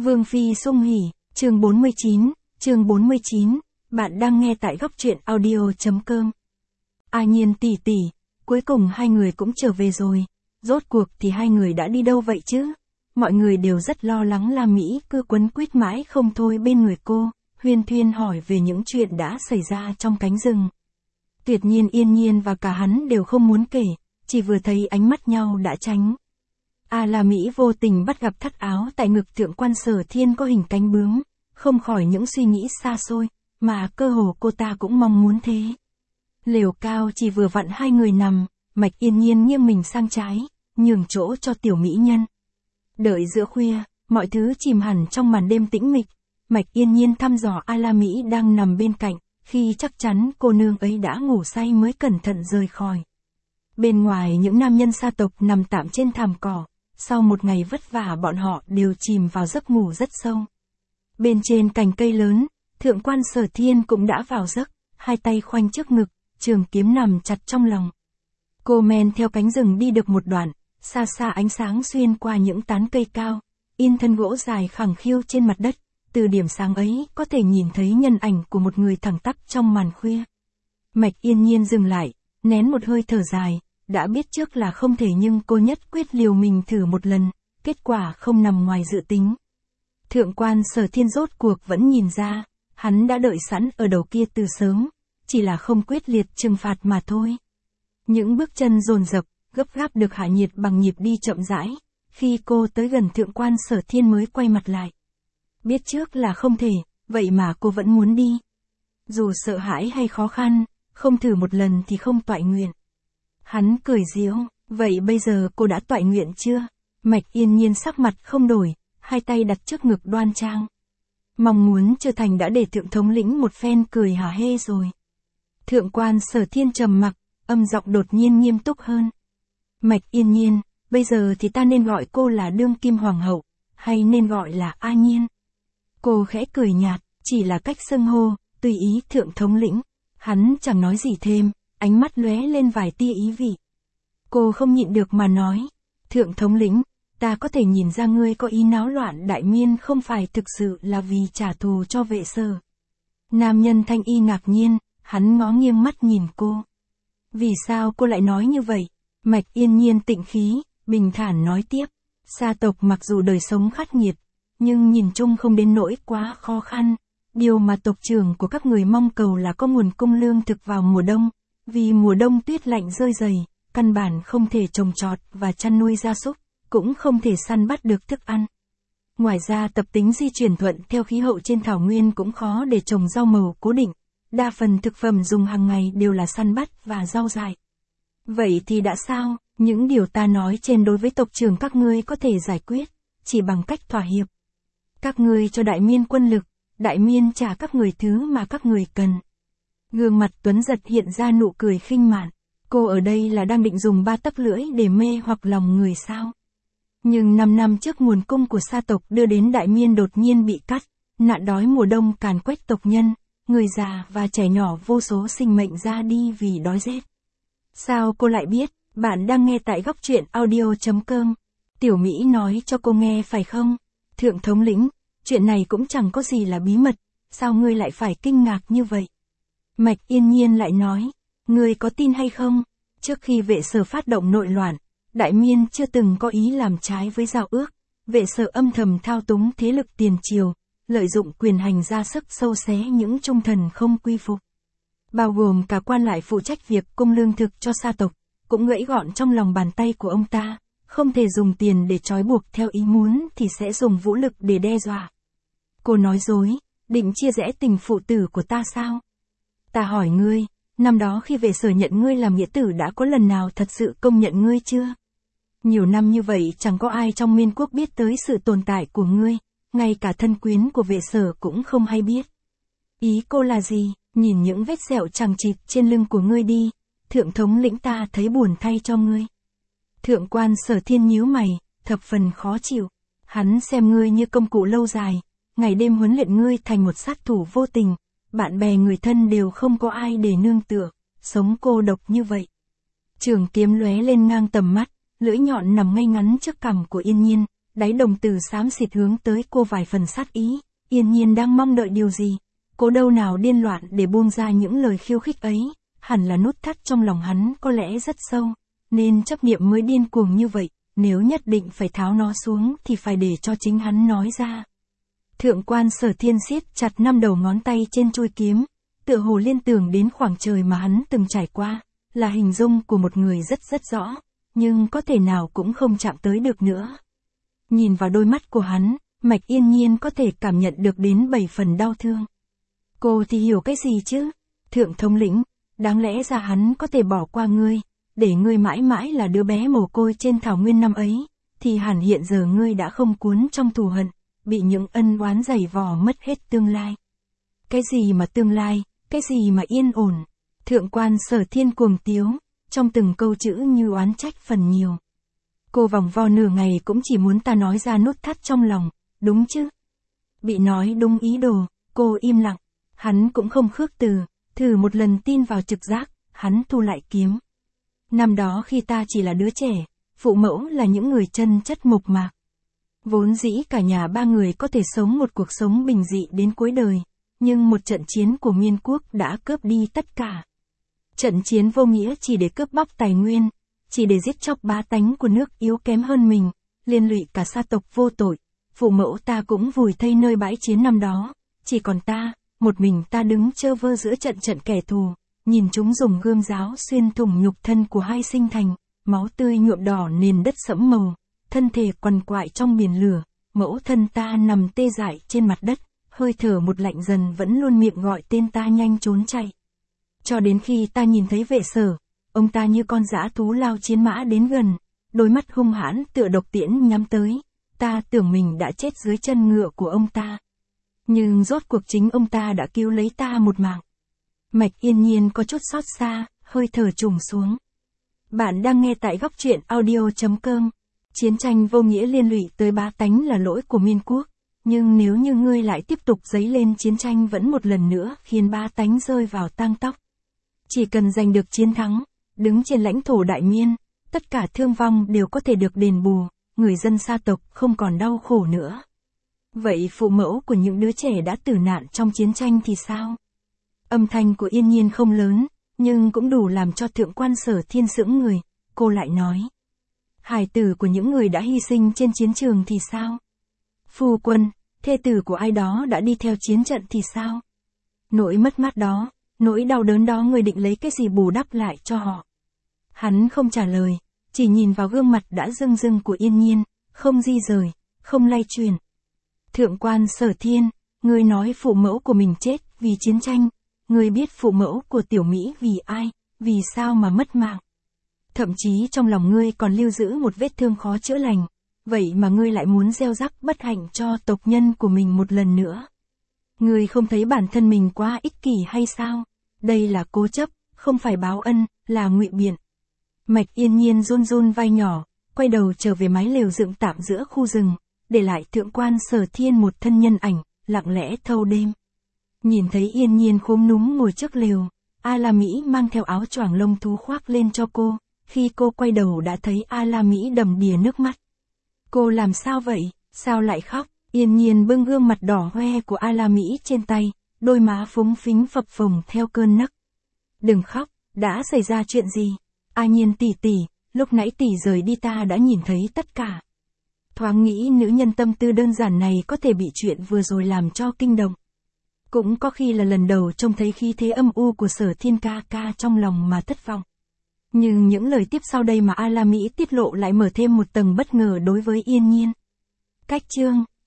Vương Phi sung hỉ, chương 49, bạn đang nghe tại góc truyện audio.com. A Nhiên tỷ tỷ, cuối cùng hai người cũng trở về rồi, rốt cuộc thì hai người đã đi đâu vậy chứ? Mọi người đều rất lo lắng La Mỹ cứ quấn quýt mãi không thôi bên người cô, huyên thuyên hỏi về những chuyện đã xảy ra trong cánh rừng. Tuyệt Nhiên, Yên Nhiên và cả hắn đều không muốn kể, chỉ vừa thấy ánh mắt nhau đã tránh. La Mỹ vô tình bắt gặp thắt áo tại ngực Thượng quan Sở Thiên có hình cánh bướm, không khỏi những suy nghĩ xa xôi, mà cơ hồ cô ta cũng mong muốn thế. Lều cao chỉ vừa vặn hai người nằm, Mạch Yên Nhiên nghiêng mình sang trái, nhường chỗ cho tiểu mỹ nhân. Đợi giữa khuya, mọi thứ chìm hẳn trong màn đêm tĩnh mịch, Mạch Yên Nhiên thăm dò La Mỹ đang nằm bên cạnh, khi chắc chắn cô nương ấy đã ngủ say mới cẩn thận rời khỏi. Bên ngoài những nam nhân sa tộc nằm tạm trên thảm cỏ, sau một ngày vất vả bọn họ đều chìm vào giấc ngủ rất sâu. Bên trên cành cây lớn, Thượng quan Sở Thiên cũng đã vào giấc, hai tay khoanh trước ngực, trường kiếm nằm chặt trong lòng. Cô men theo cánh rừng đi được một đoạn, xa xa ánh sáng xuyên qua những tán cây cao, in thân gỗ dài khẳng khiu trên mặt đất, từ điểm sáng ấy có thể nhìn thấy nhân ảnh của một người thẳng tắp trong màn khuya. Mạch Yên Nhiên dừng lại, nén một hơi thở dài, đã biết trước là không thể nhưng cô nhất quyết liều mình thử một lần, kết quả không nằm ngoài dự tính. Thượng quan Sở Thiên rốt cuộc vẫn nhìn ra, hắn đã đợi sẵn ở đầu kia từ sớm, chỉ là không quyết liệt trừng phạt mà thôi. Những bước chân dồn dập, gấp gáp được hạ nhiệt bằng nhịp đi chậm rãi, khi cô tới gần Thượng quan Sở Thiên mới quay mặt lại. Biết trước là không thể, vậy mà cô vẫn muốn đi. Dù sợ hãi hay khó khăn, không thử một lần thì không toại nguyện. Hắn cười giễu, vậy bây giờ cô đã toại nguyện chưa? Mạch Yên Nhiên sắc mặt không đổi, hai tay đặt trước ngực đoan trang. Mong muốn trở thành đã để Thượng thống lĩnh một phen cười hả hê rồi. Thượng quan Sở Thiên trầm mặc, âm giọng đột nhiên nghiêm túc hơn. Mạch Yên Nhiên, bây giờ thì ta nên gọi cô là đương kim hoàng hậu, hay nên gọi là A Nhiên? Cô khẽ cười nhạt, chỉ là cách xưng hô, tùy ý Thượng thống lĩnh. Hắn chẳng nói gì thêm, ánh mắt lóe lên vài tia ý vị. Cô không nhịn được mà nói, Thượng thống lĩnh, ta có thể nhìn ra ngươi có ý náo loạn Đại Miên không phải thực sự là vì trả thù cho Vệ Sở. Nam nhân Thanh Y ngạc nhiên, hắn ngó nghiêng mắt nhìn cô. Vì sao cô lại nói như vậy? Mạch Yên Nhiên tịnh khí, bình thản nói tiếp. Sa tộc mặc dù đời sống khắc nghiệt, nhưng nhìn chung không đến nỗi quá khó khăn. Điều mà tộc trưởng của các người mong cầu là có nguồn cung lương thực vào mùa đông. Vì mùa đông tuyết lạnh rơi dày, căn bản không thể trồng trọt và chăn nuôi gia súc, cũng không thể săn bắt được thức ăn. Ngoài ra tập tính di chuyển thuận theo khí hậu trên thảo nguyên cũng khó để trồng rau màu cố định. Đa phần thực phẩm dùng hàng ngày đều là săn bắt và rau dại. Vậy thì đã sao, những điều ta nói trên đối với tộc trưởng các ngươi có thể giải quyết, chỉ bằng cách thỏa hiệp. Các ngươi cho Đại Miên quân lực, Đại Miên trả các người thứ mà các người cần. Gương mặt Tuấn Giật hiện ra nụ cười khinh mạn. Cô ở đây là đang định dùng 3 tấc lưỡi để mê hoặc lòng người sao? Nhưng 5 năm trước nguồn cung của sa tộc đưa đến Đại Miên đột nhiên bị cắt, nạn đói mùa đông càn quét tộc nhân, người già và trẻ nhỏ vô số sinh mệnh ra đi vì đói rét. Sao cô lại biết? Bạn đang nghe tại góc truyện audio.com. Tiểu Mỹ nói cho cô nghe phải không? Thượng thống lĩnh, chuyện này cũng chẳng có gì là bí mật, sao ngươi lại phải kinh ngạc như vậy? Mạch Yên Nhiên lại nói, ngươi có tin hay không? Trước khi Vệ Sở phát động nội loạn, Đại Miên chưa từng có ý làm trái với giao ước. Vệ Sở âm thầm thao túng thế lực tiền triều, lợi dụng quyền hành ra sức sâu xé những trung thần không quy phục. Bao gồm cả quan lại phụ trách việc cung lương thực cho sa tộc, cũng gãy gọn trong lòng bàn tay của ông ta, không thể dùng tiền để trói buộc theo ý muốn thì sẽ dùng vũ lực để đe dọa. Cô nói dối, định chia rẽ tình phụ tử của ta sao? Ta hỏi ngươi, năm đó khi Vệ Sở nhận ngươi làm nghĩa tử đã có lần nào thật sự công nhận ngươi chưa? Nhiều năm như vậy chẳng có ai trong Miên quốc biết tới sự tồn tại của ngươi, ngay cả thân quyến của Vệ Sở cũng không hay biết. Ý cô là gì? Nhìn những vết sẹo chằng chịt trên lưng của ngươi đi, Thượng thống lĩnh ta thấy buồn thay cho ngươi. Thượng quan Sở Thiên nhíu mày, thập phần khó chịu. Hắn xem ngươi như công cụ lâu dài, ngày đêm huấn luyện ngươi thành một sát thủ vô tình, bạn bè người thân đều không có ai để nương tựa, sống cô độc như vậy. Trường kiếm lóe lên ngang tầm mắt, lưỡi nhọn nằm ngay ngắn trước cằm của Yên Nhiên, đáy đồng tử xám xịt hướng tới cô vài phần sát ý, Yên Nhiên đang mong đợi điều gì. Cô đâu nào điên loạn để buông ra những lời khiêu khích ấy, hẳn là nút thắt trong lòng hắn có lẽ rất sâu, nên chấp niệm mới điên cuồng như vậy, nếu nhất định phải tháo nó xuống thì phải để cho chính hắn nói ra. Thượng quan Sở Thiên siết chặt 5 đầu ngón tay trên chuôi kiếm, tựa hồ liên tưởng đến khoảng trời mà hắn từng trải qua, là hình dung của một người rất rất rõ, nhưng có thể nào cũng không chạm tới được nữa. Nhìn vào đôi mắt của hắn, Mạch Yên Nhiên có thể cảm nhận được đến 7 phần đau thương. Cô thì hiểu cái gì chứ? Thượng thống lĩnh, đáng lẽ ra hắn có thể bỏ qua ngươi, để ngươi mãi mãi là đứa bé mồ côi trên thảo nguyên năm ấy, thì hẳn hiện giờ ngươi đã không cuốn trong thù hận, bị những ân oán giày vò mất hết tương lai. Cái gì mà tương lai, cái gì mà yên ổn? Thượng quan Sở Thiên cuồng tiếu, trong từng câu chữ như oán trách phần nhiều. Cô vòng vo nửa ngày cũng chỉ muốn ta nói ra nút thắt trong lòng, đúng chứ? Bị nói đúng ý đồ, cô im lặng. Hắn cũng không khước từ, thử một lần tin vào trực giác, hắn thu lại kiếm. Năm đó khi ta chỉ là đứa trẻ, phụ mẫu là những người chân chất mộc mạc. Vốn dĩ cả nhà ba người có thể sống một cuộc sống bình dị đến cuối đời, nhưng một trận chiến của Miên quốc đã cướp đi tất cả. Trận chiến vô nghĩa chỉ để cướp bóc tài nguyên, chỉ để giết chóc bá tánh của nước yếu kém hơn mình, liên lụy cả sa tộc vô tội. Phụ mẫu ta cũng vùi thây nơi bãi chiến năm đó, chỉ còn ta, một mình ta đứng trơ vơ giữa trận trận kẻ thù, nhìn chúng dùng gươm giáo xuyên thủng nhục thân của hai sinh thành, máu tươi nhuộm đỏ nền đất sẫm màu, thân thể quằn quại trong biển lửa, mẫu thân ta nằm tê dại trên mặt đất, hơi thở một lạnh dần vẫn luôn miệng gọi tên ta nhanh trốn chạy. Cho đến khi ta nhìn thấy Vệ Sở, ông ta như con dã thú lao chiến mã đến gần, đôi mắt hung hãn tựa độc tiễn nhắm tới, ta tưởng mình đã chết dưới chân ngựa của ông ta. Nhưng rốt cuộc chính ông ta đã cứu lấy ta một mạng. Mạch Yên Nhiên có chút xót xa, hơi thở trùng xuống. Bạn đang nghe tại góc truyện audio.com. Chiến tranh vô nghĩa liên lụy tới bá tánh là lỗi của Miên quốc, nhưng nếu như ngươi lại tiếp tục dấy lên chiến tranh vẫn một lần nữa khiến bá tánh rơi vào tang tóc. Chỉ cần giành được chiến thắng, đứng trên lãnh thổ Đại Miên, tất cả thương vong đều có thể được đền bù, người dân sa tộc không còn đau khổ nữa. Vậy phụ mẫu của những đứa trẻ đã tử nạn trong chiến tranh thì sao? Âm thanh của Yên Nhiên không lớn, nhưng cũng đủ làm cho thượng quan Sở Thiên sững người, cô lại nói. Hài tử của những người đã hy sinh trên chiến trường thì sao? Phu quân, thê tử của ai đó đã đi theo chiến trận thì sao? Nỗi mất mát đó, nỗi đau đớn đó người định lấy cái gì bù đắp lại cho họ? Hắn không trả lời, chỉ nhìn vào gương mặt đã rưng rưng của Yên Nhiên, không di rời, không lay chuyển. Thượng quan Sở Thiên, ngươi nói phụ mẫu của mình chết vì chiến tranh, ngươi biết phụ mẫu của Tiểu Mỹ vì ai, vì sao mà mất mạng. Thậm chí trong lòng ngươi còn lưu giữ một vết thương khó chữa lành, vậy mà ngươi lại muốn gieo rắc bất hạnh cho tộc nhân của mình một lần nữa. Ngươi không thấy bản thân mình quá ích kỷ hay sao? Đây là cố chấp, không phải báo ân, là ngụy biện. Mạch Yên Nhiên run run vai nhỏ, quay đầu trở về mái lều dựng tạm giữa khu rừng, để lại thượng quan Sở Thiên một thân nhân ảnh, lặng lẽ thâu đêm. Nhìn thấy Yên Nhiên khúm núm ngồi trước lều, A La Mỹ mang theo áo choàng lông thú khoác lên cho cô, khi cô quay đầu đã thấy A La Mỹ đầm đìa nước mắt. Cô làm sao vậy, sao lại khóc? Yên Nhiên bưng gương mặt đỏ hoe của A La Mỹ trên tay, đôi má phúng phính phập phồng theo cơn nấc. Đừng khóc, đã xảy ra chuyện gì? A Nhiên tỷ tỷ, lúc nãy tỷ rời đi ta đã nhìn thấy tất cả. Thoáng nghĩ nữ nhân tâm tư đơn giản này có thể bị chuyện vừa rồi làm cho kinh động. Cũng có khi là lần đầu trông thấy khí thế âm u của Sở Thiên ca ca trong lòng mà thất vọng. Nhưng những lời tiếp sau đây mà A La Mỹ tiết lộ lại mở thêm một tầng bất ngờ đối với Yên Nhiên. Cách chương